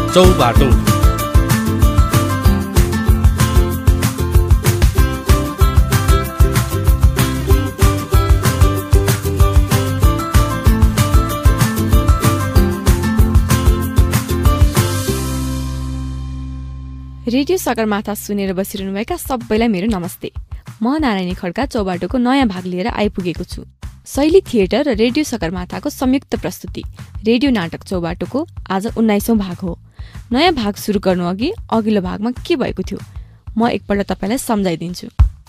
Chaubato. Radio Sagarmatha सुनेर बसिरहनुभएका सबैलाई मेरो नमस्ते। म नारायणी खड्का चौबाटोको नयाँ भाग लिएर आइपुगेको छु। शैली थिएटर र रेडियो सगरमाथाको संयुक्त प्रस्तुति रेडियो नाटक चौबाटोको आज 19औं भाग हो। नयाँ भाग सुरु गर्नु अघि अघिल्लो भागमा के भएको थियो म एकपल्ट तपाईलाई सम्झाइदिन्छु।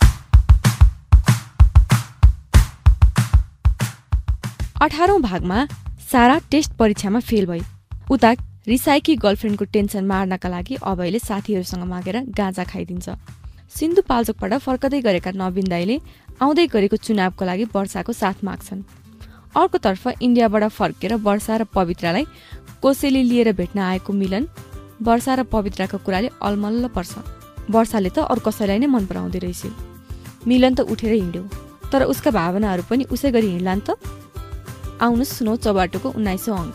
18औं भागमा सारा टेस्ट परीक्षामा फेल भई। उता रिसाएकी गर्लफ्रेन्डको टेन्सन मार्नका लागि अभयले साथीहरूसँग मागेर गाँजा खाइदिन्छ। सिन्धुपाल्चोकबाट फर्कदै गरेका नवीन दाइले आउँदै गरेको चुनावको लागि वर्षाको साथ माग्छन्। अर्कोतर्फ इन्डियाबाट फर्केर वर्षा र पवित्रालाई कोसेली लिएर भेट्न आएको मिलन वर्षा र पवित्राको कुराले अलमल्ल पर्छ। वर्षाले त अरू कसैलाई नै मन पराउँदै रहेछ। मिलन त उठेर हिँड्यो, तर उसका भावनाहरू पनि उसै गरी हिँड्लान् त। आउनुहोस् सुनौ चौबाटोको 19औं अङ्क।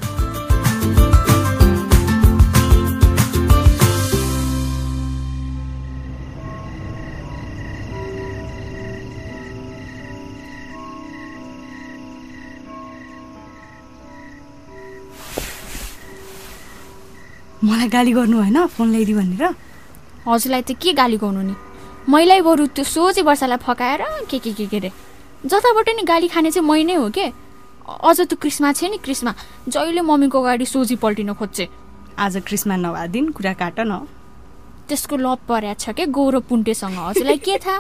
मलाई गाली गर्नु होइन फोन ल्याइदियो भनेर। हजुरलाई त के गाली गर्नु नि, मैलाई बरु त्यो सोझै वर्षालाई फकाएर के रे जताबाट नि गाली खाने चाहिँ मै नै हो के। अझ त क्रिस्मा छ नि, क्रिस्मा जहिले मम्मीको अगाडि सोझी पल्टिन खोज्छे। आज क्रिस्मा नभएदिन कुरा काट न। त्यसको लप पर्या छ के गौरव पुन्टेसँग। हजुरलाई के थाहा?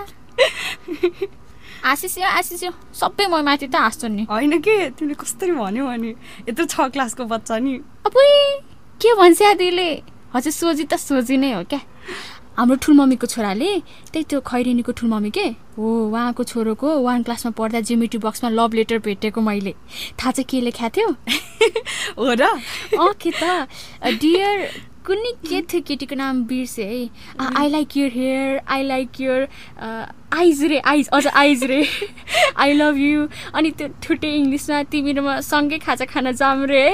आशिष सबै मै माथि त हाँस्छन् नि। होइन के तिमीले कसरी भन्यो भने यत्रो 6 क्लासको बच्चा नि। अब के भन्छ दिले? हजुर सोझी त सोझी नै हो क्या। हाम्रो ठुलमम्मीको छोराले त्यही त्यो खैरेनीको ठुलमम्मी के हो, उहाँको छोरोको 1 क्लासमा पढ्दा जियोमेट्री बक्समा लभ लेटर भेटेको मैले। थाहा चाहिँ के लेख्या थियो? हो र? के त डियर कुनै के थियो केटीको नाम बिर्से है। I like your hair, I like your eyes रे, आइज रे, आई लभ यु। अनि त्यो ठुटे इङ्ग्लिसमा तिमी र म सँगै खाजा खान जाम रे।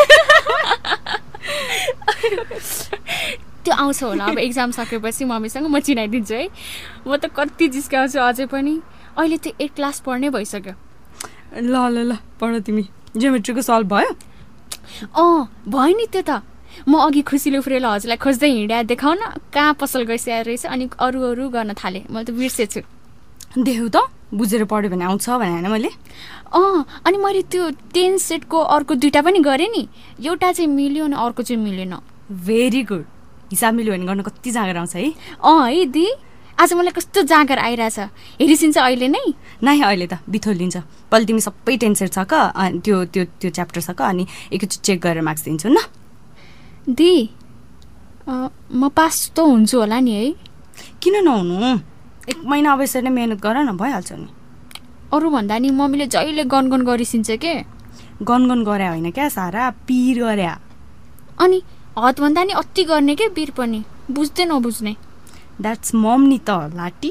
त्यो आउँछ होला अब एक्जाम सकेपछि मम्मीसँग म चिनाइदिन्छु है। म त कति जिस्काउँछु अझै पनि। अहिले त 8 क्लास पढ्ने भइसक्यो। ल पढ तिमी। जियोमेट्रीको सल्भ भयो? भयो नि। त्यो त म अघि खुसीले उफ्रेर हजुरलाई खोज्दै हिँड्या देखाउन कहाँ पसल गइसकेको रहेछ। अनि अरू गर्न थालेँ। मैले त बिर्सेछु। देऊ त बुझेर पढ्यो भने आउँछ भने होइन मैले। अनि मैले त्यो 10 सेटको अर्को 2टा पनि गरेँ नि। एउटा चाहिँ मिल्यो अनि अर्को चाहिँ मिलेन। Very good. हिसाब मिल्यो भने गर्न कति जाँगर आउँछ है। है दि आज मलाई कस्तो जाँगर आइरहेछ। हेरिसिन्छ अहिले नै? नै अहिले त बिथोलिन्छ। पहिले तिमी सबै 10 सेट छ क त्यो च्याप्टर छ क अनि एकचोटि चेक गरेर मार्क्स दिन्छु न। दि म पास त हुन्छु होला नि है? किन नहुनु? 1 महिना अब यसरी नै मेहनत गर न, भइहाल्छ नि। अरू भन्दा नि मम्मीले जहिले गनगन गरिसिन्छ के। गनगन गरे होइन क्या सारा, पिर गर्या। अनि हद भन्दा नि अति गर्ने के पिर पनि। बुझ्दै नबुझ्ने। द्याट्स मम नि त लाटी।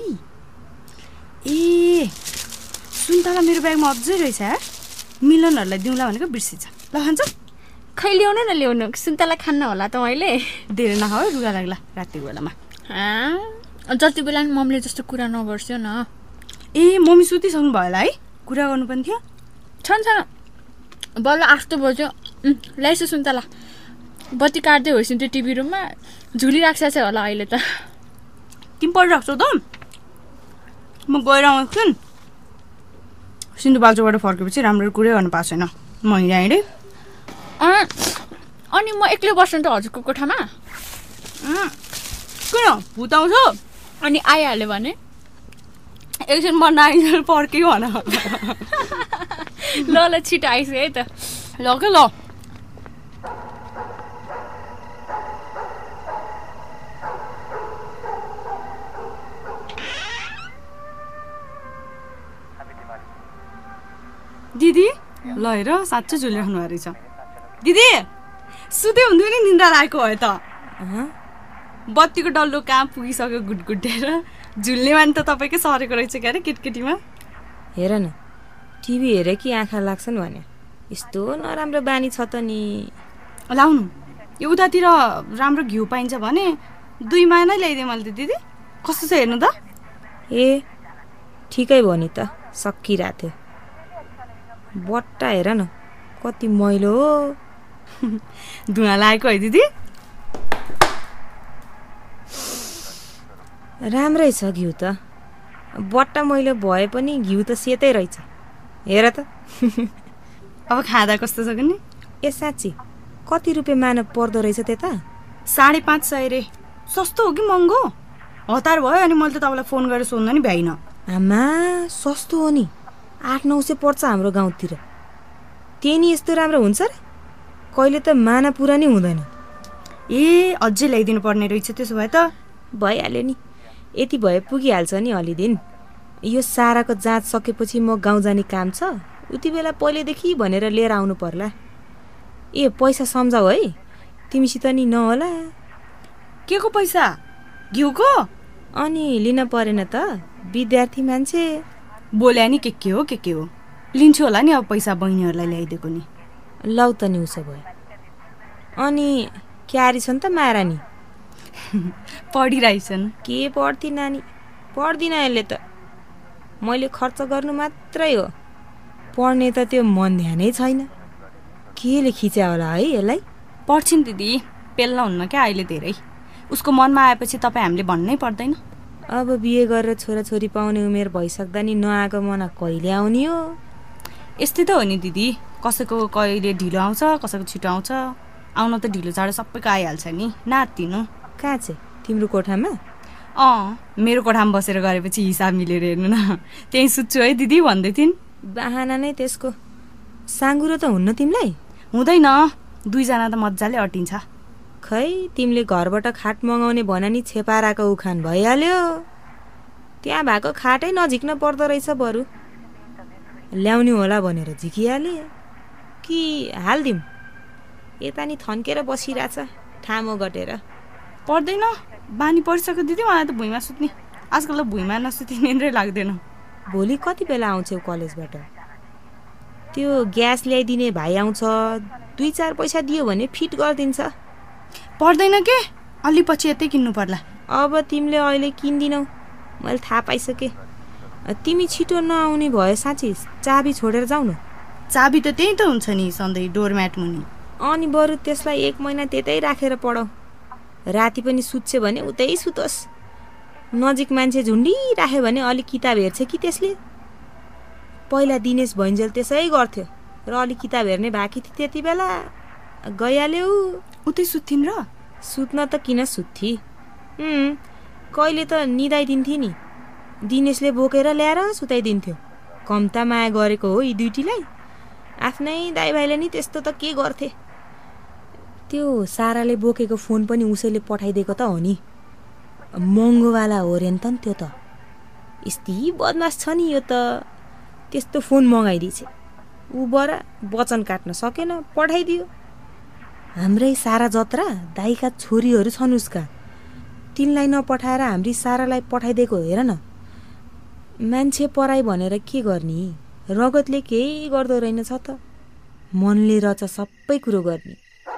ए सुन्तला मेरो ब्यागमा अझै रहेछ यार। मिलनहरूलाई दिउँला भनेको बिर्सिन्छ। ल खान्छ? खै ल्याउनु न ल्याउनु। सुन्तला खान्न होला त मैले। धेरै नखाऊ रुगा लाग्ला रातिको बेलामा। जति बेला नि मम्मीले जस्तो कुरा नगर्छ्यो न। ए मम्मी सुतिसक्नु भयो होला है? कुरा गर्नु पनि थियो? छन् बल्ल 8 बज्यो। ल्याइसु सुन्तला। बत्ती काट्दै होइसिन् त्यो टिभी रुममा झुलिराख्छ छ होला अहिले त। तिमी पढिराख्छौ त? म गएर आउँछु। सिन्धुपाल्चोकबाट फर्केपछि राम्रो कुरै गर्न पाएको छैन। म हिँडेँ। अनि म एक्लै बस्नु त हजुरको कोठामा? किन भूत आउँछ? अनि आइहाल्यो भने एकछिन म नआइन्जेल फर्क्यो भन। ल छिटो आइसक्यो है त। ल के ल। दिदी ल हेर साँच्चै झुलिराख्नु भएको रहेछ। दिदी सुते हुन्थ्यो नि, निन्द्रा लागेको भयो त। बत्तीको डल्लो कहाँ पुगिसक्यो गुटगुटेर। झुल्ने माने त तपाईँकै सरेको रहेछ क्या अरे केटकेटीमा। हेर न टिभी हेरे कि आँखा लाग्छन् भने यस्तो नराम्रो बानी छ त नि। लाउनु यो उतातिर राम्रो घिउ पाइन्छ भने 2 मा नै ल्याइदिए मैले त दिदी कस्तो छ हेर्नु त ए ठिकै भयो नि त सकिरहेको थियो बट्टा हेर न कति मैलो हो धुवा लागेको है दिदी राम्रै छ घिउ त बट्टा मैलो भए पनि घिउ त सेतै रहेछ हेर त अब खाँदा कस्तो छ नि ए साँच्ची कति रुपियाँ मानव पर्दो रहेछ त्यता 550 रे सस्तो हो कि महँगो हतार भयो अनि मैले त तपाईँलाई फोन गरेर सोध्न नि भ्याइन आमा सस्तो हो नि 800-900 पर्छ हाम्रो गाउँतिर त्यही नि यस्तो राम्रो हुन्छ र कहिले त माना पुरा नै हुँदैन ए अझै ल्याइदिनु पर्ने रहेछ त्यसो भए त भइहाल्यो नि यति भए पुगिहाल्छ नि अलि दिन यो साराको जाँच सकेपछि म गाउँ जाने काम छ उति बेला पहिलेदेखि भनेर लिएर आउनु पर्ला ए पैसा सम्झाऊ है तिमीसित नि नहोला के को पैसा घिउको अनि लिन परेन त विद्यार्थी मान्छे बोल्या नि के हो लिन्छु होला नि अब पैसा बहिनीहरूलाई ल्याइदिएको नि लौ त नि उसो भयो अनि क्यारी छन् त महारानी पढिरहेछन् के पढ्थी नानी पढ्दिन यसले त मैले खर्च गर्नु मात्रै हो पढ्ने त त्यो मन ध्यानै छैन केले खिच्या होला है यसलाई पढ्छिन् दिदी पेल्ला हुन्न क्या अहिले धेरै उसको मनमा आएपछि तपाईँ हामीले भन्नै पर्दैन अब बिहे गरेर छोराछोरी पाउने उमेर भइसक्दा नि नआएको मना कहिले आउने हो यस्तै त हो नि दिदी कसैको कहिले ढिलो आउँछ कसैको छिटो आउँछ आउन त ढिलो चाँडो सबैको आइहाल्छ नि नातिनु कहाँ चाहिँ तिम्रो कोठामा मेरो कोठामा बसेर गरेपछि हिसाब मिलेर हेर्नु न त्यही सुत्छु है दिदी भन्दै थिइन् बाहना नै त्यसको साङ्गुरो त हुन्न तिमीलाई हुँदैन 2 जना त मजाले अटिन्छ खै तिमीले घरबाट खाट मगाउने भन नि छेपाराको उखान भइहाल्यो त्यहाँ भएको खाटै नजिक्न पर्दो रहेछ बरु ल्याउने होला भनेर झिकिहाले कि हाल्दिम यता नि थन्केर बसिरहेछ ठामो गटेर पर्दैन बानी परिसक्यो दिदी मलाई त भुइँमा सुत्ने आजकल त भुइँमा नसुति निन्द्रै लाग्दैन भोलि कति बेला आउँछौ कलेजबाट त्यो ग्यास ल्याइदिने भाइ आउँछ 2-4 पैसा दियो भने फिट गरिदिन्छ पर्दैन के अलि पछि यतै किन्नु पर्ला अब तिमीले अहिले किन्दिनौ मैले थाहा पाइसकेँ तिमी छिटो नआउने भयो साँच्ची चाबी छोडेर जाऊ न चाबी त त्यही त हुन्छ नि सधैँ डोरम्याट मुनि अनि बरु त्यसलाई 1 महिना त्यतै राखेर पढाऊ राति पनि सुत्छ भने उतै सुतोस् नजिक मान्छे झुन्डिराख्यो भने अलिक किताब हेर्छ कि त्यसले पहिला दिनेश भैन्जेल त्यसै गर्थ्यो र अलिक किताब हेर्ने बाँकी थियो त्यति बेला गइहाल्यौ उतै सुत्थिन् र सुत्न त किन सुत्थी कहिले त निदाइदिन्थे नि दिनेशले बोकेर ल्याएर सुताइदिन्थ्यो कम्ता माया गरेको हो यी दुईटीलाई आफ्नै दाइ भाइले नि त्यस्तो त के गर्थे त्यो साराले बोकेको फोन पनि उसैले पठाइदिएको त हो नि महँगोवाला हो रे नि त्यो त यस्तै बदमास छ नि यो त त्यस्तो फोन मगाइदिएछ उबाट वचन काट्न सकेन पठाइदियो हाम्रै सारा जत्रा दाइका छोरीहरू छन् उसका तिनलाई नपठाएर हाम्री सारालाई पठाइदिएको हेर न मान्छे पराई भनेर के गर्ने रगतले केही गर्दो रहेनछ त मनले रच सबै कुरो गर्ने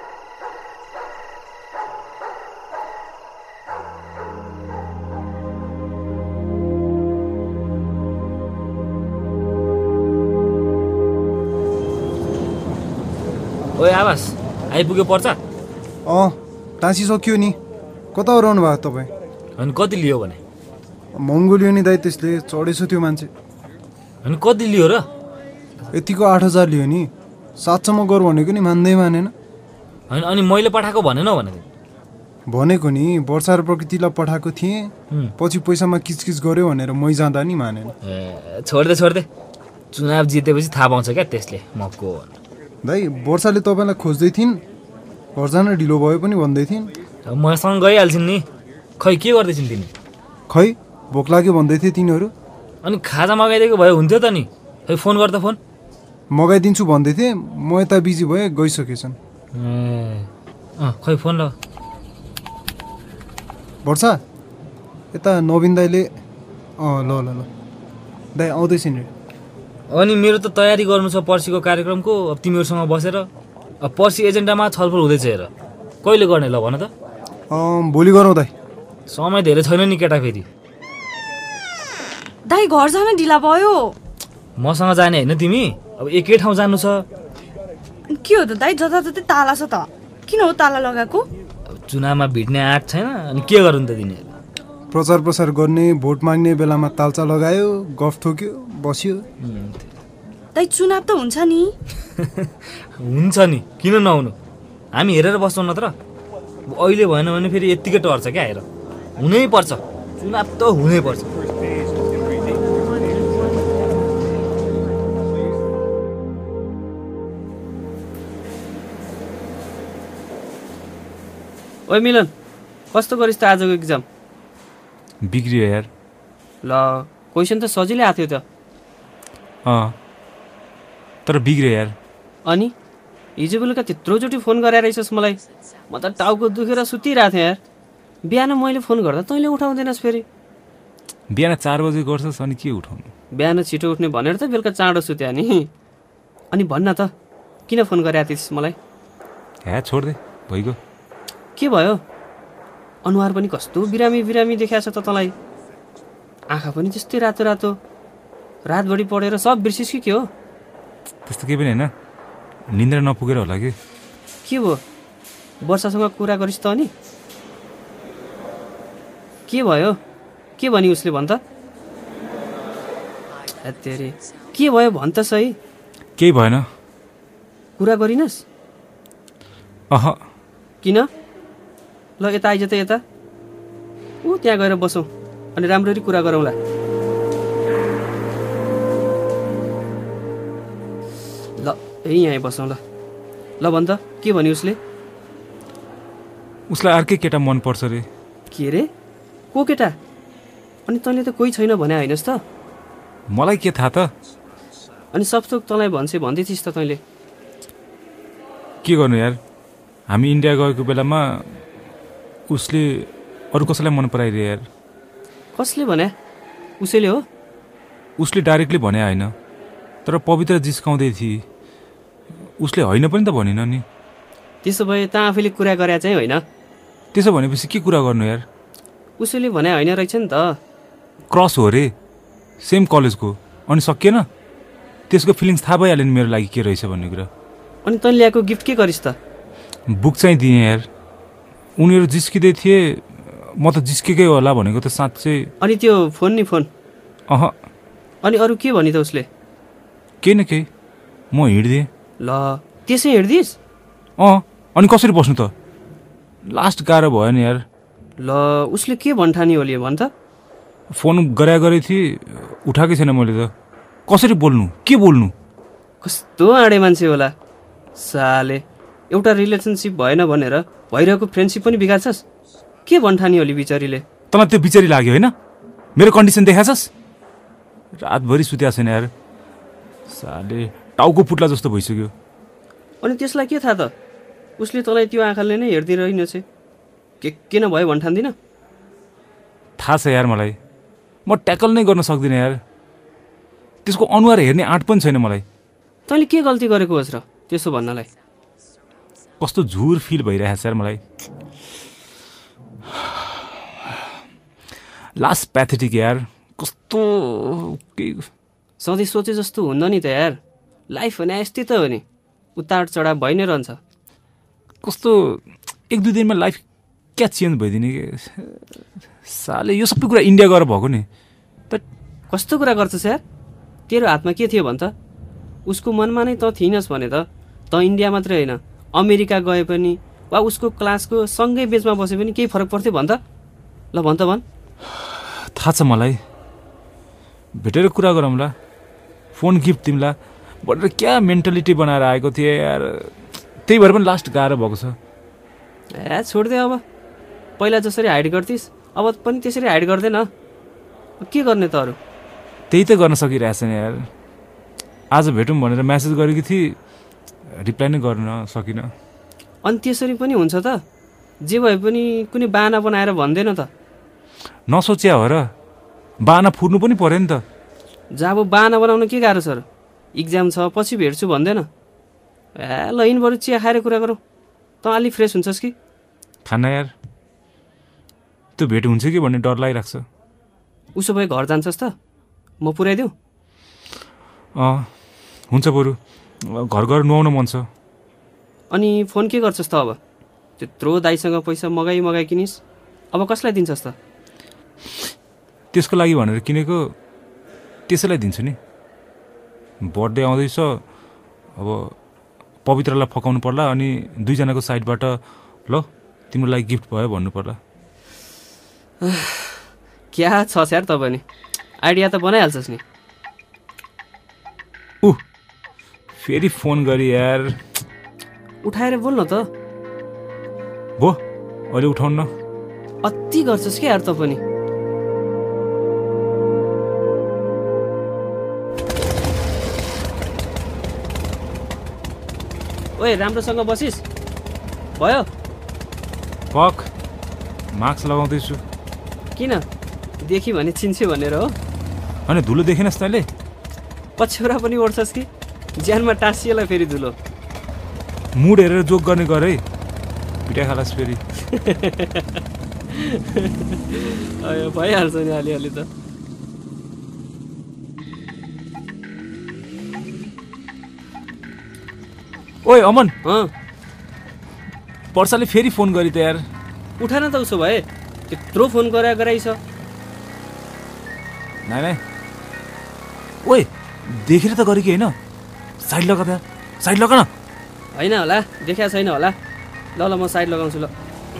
ओए आवास आइपुग्यो पर्छ टाँसिसक्यो नि कता रहनु भएको तपाईँ अनि कति लियो भने महँगो लियो नि दाइ त्यसले चढेछ त्यो मान्छे अनि कति लियो र यतिको 8,000 लियो नि 700 गर भनेको नि मान्दै मानेन अनि मैले पठाएको भनेन भनेको नि वर्षा र प्रकृतिलाई पठाएको थिएँ पछि पैसामा किचकिच गर्यो भनेर मै जाँदा नि मानेन छोड्दे चुनाव जितेपछि थाहा पाउँछ क्या त्यसले मको दाइ वर्षाले तपाईँलाई खोज्दै थिइन् घर जान ढिलो भयो पनि भन्दै थिइन् मसँग गइहाल्छिन् नि खै के गर्दैछिन् तिमी खै भोक लाग्यो भन्दै थिए तिनीहरू अनि खाजा मगाइदिएको भए हुन्थ्यो त नि खै फोन गर्दा फोन मगाइदिन्छु भन्दै थिएँ म यता बिजी भएँ गइसकेछन् खै फोन ल वर्षा यता नवीन दाइले ल दाइ आउँदैछ नि अनि मेरो त तयारी गर्नु छ पर्सिको कार्यक्रमको अब तिमीहरूसँग बसेर अब पर्सि एजेन्डामा छलफल हुँदैछ हेर कहिले गर्ने ल भन त? भोलि गरौँ दाइ। समय धेरै छैन नि केटा फेरि। दाइ घर जान ढिला भयो। मसँग जाने होइन तिमी? अब एकै ठाउँ जानु छ। के हो त दाइ, जताततै ताला छ त, किन हो ताला लगाएको? चुनावमा भिड्ने आँट छैन अनि के गर्नु त तिनीहरू? प्रचार प्रसार गर्ने, भोट माग्ने बेलामा तालचा लगायो, गफ थोक्यो, बस्यो। दाइ चुनाव त हुन्छ नि। हुन्छ नि, किन नहुनु? हामी हेरेर बस्छौँ नत्र। अहिले भएन भने फेरि यत्तिकै टर्छ क्या। हेर, हुनै पर्छ, चुनाव त हुनै पर्छ। ओइ मिलन, कस्तो गरिस् त आजको एक्जाम? बिग्रियो यार। ल क्वेसन त सजिलै आएको थियो त। तर बिग्रियो यार। अनि हिजो बेलुका त्यत्रोचोटि फोन गरेर रहेछस् मलाई, म त टाउको दुखेर सुतिरहेको थिएँ यार। बिहान मैले फोन गर्दा तैँले उठाउँदैनस् फेरि। बिहान 4 बजे गर्छस् अनि के उठाउनु? बिहान छिटो उठ्ने भनेर त बेलुका चाँडो सुत्या नि। अनि भन्न त किन फोन गरेका थिइस् मलाई? हे छोड दे, भइगयो। के भयो? अनुहार पनि कस्तो बिरामी बिरामी देखाएको छ त तँलाई। आँखा पनि त्यस्तै रातो रातो। रातभरि पढेर सब बिर्सिस् कि के हो? त्यस्तो केही पनि होइन, निन्द्रा नपुगेर होला कि। के भयो? वर्षासँग कुरा गरिस् त अनि? के भयो? के भनी उसले भन् त? तेरे के भयो भन् त सही। केही भएन। कुरा गरिनस्? अह। किन? ल यता आइज त यता। त्यहाँ गएर बसौँ अनि राम्ररी कुरा गरौँला। ल यहीँ बसौँ ल। ल भन् त के भन्यो उसले? उसलाई अर्कै केटा मन पर्छ रे। के रे? को केटा? अनि तैँले त कोही छैन भने हैनस् त? मलाई के थाहा त? अनि सबथोक तँलाई भन्छे भन्दै थिइस् त तैँले। के गर्नु यार, हामी इन्डिया गएको बेलामा उसले अरू कसैलाई मन पराइदियो यार। कसले भने? उसैले हो? उसले डाइरेक्टली भने होइन, तर पवित्र जिस्काउँदै थिए। उसले होइन पनि त भनिन नि। त्यसो भए त आफैले कुरा गरे चाहिँ होइन? त्यसो भनेपछि के कुरा गर्नु यार? उसैले भने होइन रहेछ नि त। क्रस हो रे, सेम कलेजको। अनि सकिएन? त्यसको फिलिङ्स थाहा भइहाल्यो नि मेरो लागि के रहेछ भन्ने कुरा। अनि तैँले ल्याएको गिफ्ट के गरिस् त? बुक चाहिँ दिएँ यार। उनीहरू जिस्किँदै थिए, म त जिस्केकै होला भनेको त साँच्चै। अनि त्यो फोन नि फोन? अह। अनि अरू के भनि त उसले? केही न केही, म हिँड्दिएँ। ल त्यसै हिँड्दिस्? अनि कसरी बस्नु त? लास्ट गाह्रो भयो नि यार। ल उसले के भन्ठानी होली भन् त? फोन गरे थिएँ, उठाएकै छैन मैले त। कसरी बोल्नु, के बोल्नु? कस्तो आँडे मान्छे होला साले। एउटा रिलेसनसिप भएन भनेर भइरहेको फ्रेन्डसिप पनि बिगार्छस्? के भन्ठानी होली बिचारीले? तँलाई त्यो बिचारी लाग्यो होइन? मेरो कन्डिसन देखाछस्? रातभरि सुत्या छैन यार साले, टाउको फुट्ला जस्तो भइसक्यो। अनि त्यसलाई के थाहा त? उसले तँलाई त्यो आँखाले नै हेर्दिरहेनछ। के न भयो भन्ठान्दिन? थाहा छ यार मलाई, म ट्याकल नै गर्न सक्दिनँ यार। त्यसको अनुहार हेर्ने आँट पनि छैन मलाई। तैँले के गल्ती गरेको होस् र त्यसो भन्नलाई? कस्तो झुर फिल भइरहेछ यार मलाई। लास्ट प्याथेटिक यार। कस्तो सधैँ सोचे जस्तो हुन्न नि त यार। लाइफ भने यस्तै त हो नि, उतार चढाव भइ नै रहन्छ। कस्तो 1-2 दिनमा लाइफ क्या चेन्ज भइदिने कि साले। यो सबै कुरा इन्डिया गएर भएको नि त। कस्तो कुरा गर्छस् यार? तेरो हातमा के थियो भन् त? उसको मनमा नै त थिइनस् भने त इन्डिया मात्रै होइन, अमेरिका गए पनि वा उसको क्लासको सँगै बेचमा बसे पनि केही फरक पर्थ्यो भन् त? ल भन् त भन्। थाहा छ मलाई, भेटेर कुरा गरौँला, फोन गिफ्ट दिउँला भनेर क्या मेन्टालिटी बनाएर आएको थिएँ यार। त्यही भएर पनि लास्ट गाह्रो भएको छ। छोडिदे अब। पहिला जसरी हाइड गर्थिस् अब पनि त्यसरी हाइड गर्दैन। के गर्ने त अरू? त्यही त गर्न सकिरहेछ नि यार। आज भेटौँ भनेर म्यासेज गरेकी थिएँ, रिप्लाई नै गर्न सकिनँ। अनि त्यसरी पनि हुन्छ त? जे भए पनि कुनै बाहना बनाएर भन्दैन त? नसोच्या हो र, बाहना फुर्नु पनि पर्यो नि त। जब बाहना बनाउन के गाह्रो छ र? इक्जाम छ पछि भेट्छु भन्दैन? ल यिन बरु चिया खाएर कुरा गरौँ। त अलि फ्रेस हुन्छस् कि? खाना यार त्यो भेट हुन्छ कि भन्ने डर लागिरहेको छ। उसो भए घर जान्छस् त? म पुर्याइदिउँ? हुन्छ, बरु घर घर नुहाउन मन छ। अनि फोन के गर्छस् त अब? त्यत्रो दाइसँग पैसा मगाइ किनिस्, अब कसलाई दिन्छस् त? त्यसको लागि भनेर किनेको, त्यसैलाई दिन्छु नि। बर्थडे आउँदैछ, अब पवित्रलाई फकाउनु पर्ला अनि दुईजनाको साइडबाट ल तिम्रो लागि गिफ्ट भयो भन्नु पर्ला। क्या छ यार तपाईँ नि, आइडिया त बनाइहाल्छस् नि। फेरि फोन गरी यार, उठाएर बोल्न त। भो अहिले उठाउनु न। अति गर्छस् क्या यार तपाईँ नि। ओए राम्रोसँग बसिस् भयो? पक मास्क लगाउँदैछु। किन? देखि भने चिन्छु भनेर हो? अनि धुलो देखेनस् तैँले? पछ्यौरा पनि ओढ्छस् कि? ज्यानमा टाँसिएला फेरि धुलो। मुड हेरेर जोक गर्ने गर है, पिटाइ खालास् फेरि। भइहाल्छ नि अलिअलि त। ओए अमन, वर्षाले फेरि फोन गरी त यार। उठान त उसो भए, त्यत्रो फोन गराइछ। नाइ ओए देखेर त गरे कि होइन? साइड लगा त, साइड लगा न। होइन होला, देखा छैन होला। ल ल म साइड लगाउँछु ल।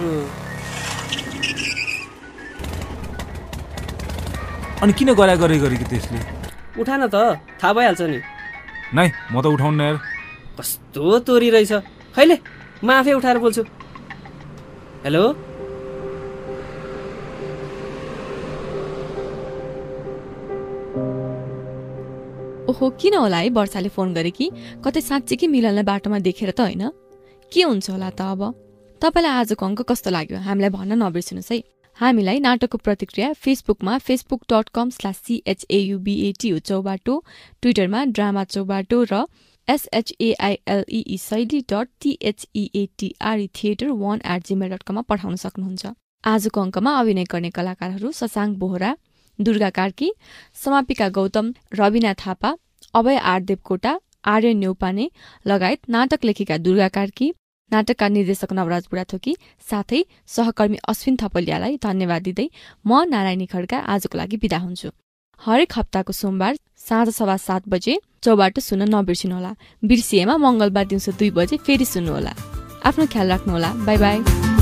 अनि किन गरे कि त्यसले? उठान त, थाहा भइहाल्छ नि। नाइ म त उठाउनु यार। कस्तो तोरी रहेछ। खैले म आफै उठाएर बोल्छु। हेलो, ओहो किन होला है वर्षाले फोन गरे कि? कतै साँच्चीकै मिलनलाई बाटोमा देखेर त होइन? के हुन्छ होला त अब? तपाईँलाई आजको अङ्क कस्तो लाग्यो हामीलाई भन्न नबिर्सिनुहोस् है। हामीलाई नाटकको प्रतिक्रिया फेसबुकमा facebook.com/CHAUBATO चौबाटो, ट्विटरमा ड्रामा चौबाटो र SHAILESILETHEATRE1@gmail.com मा पठाउन सक्नुहुन्छ। आजको अङ्कमा अभिनय गर्ने कलाकारहरू शशाङ्क बोहरा, दुर्गा कार्की, समापिका गौतम, रविना थापा, अभय आर देवकोटा, आर्यन न्यौपाने लगायत नाटक लेखिका दुर्गा कार्की, नाटकका निर्देशक नवराज बुढाथोकी साथै सहकर्मी अश्विन थपलियालाई धन्यवाद दिँदै म नारायणी खड्का आजको लागि बिदा हुन्छु। हरेक हप्ताको सोमबार साँझ 7:15 बजे चौबाटो सुन्न नबिर्सिनुहोला। बिर्सिएमा मंगलबार दिउँसो 2 बजे फेरि सुन्नुहोला। आफ्नो ख्याल राख्नुहोला। Bye by.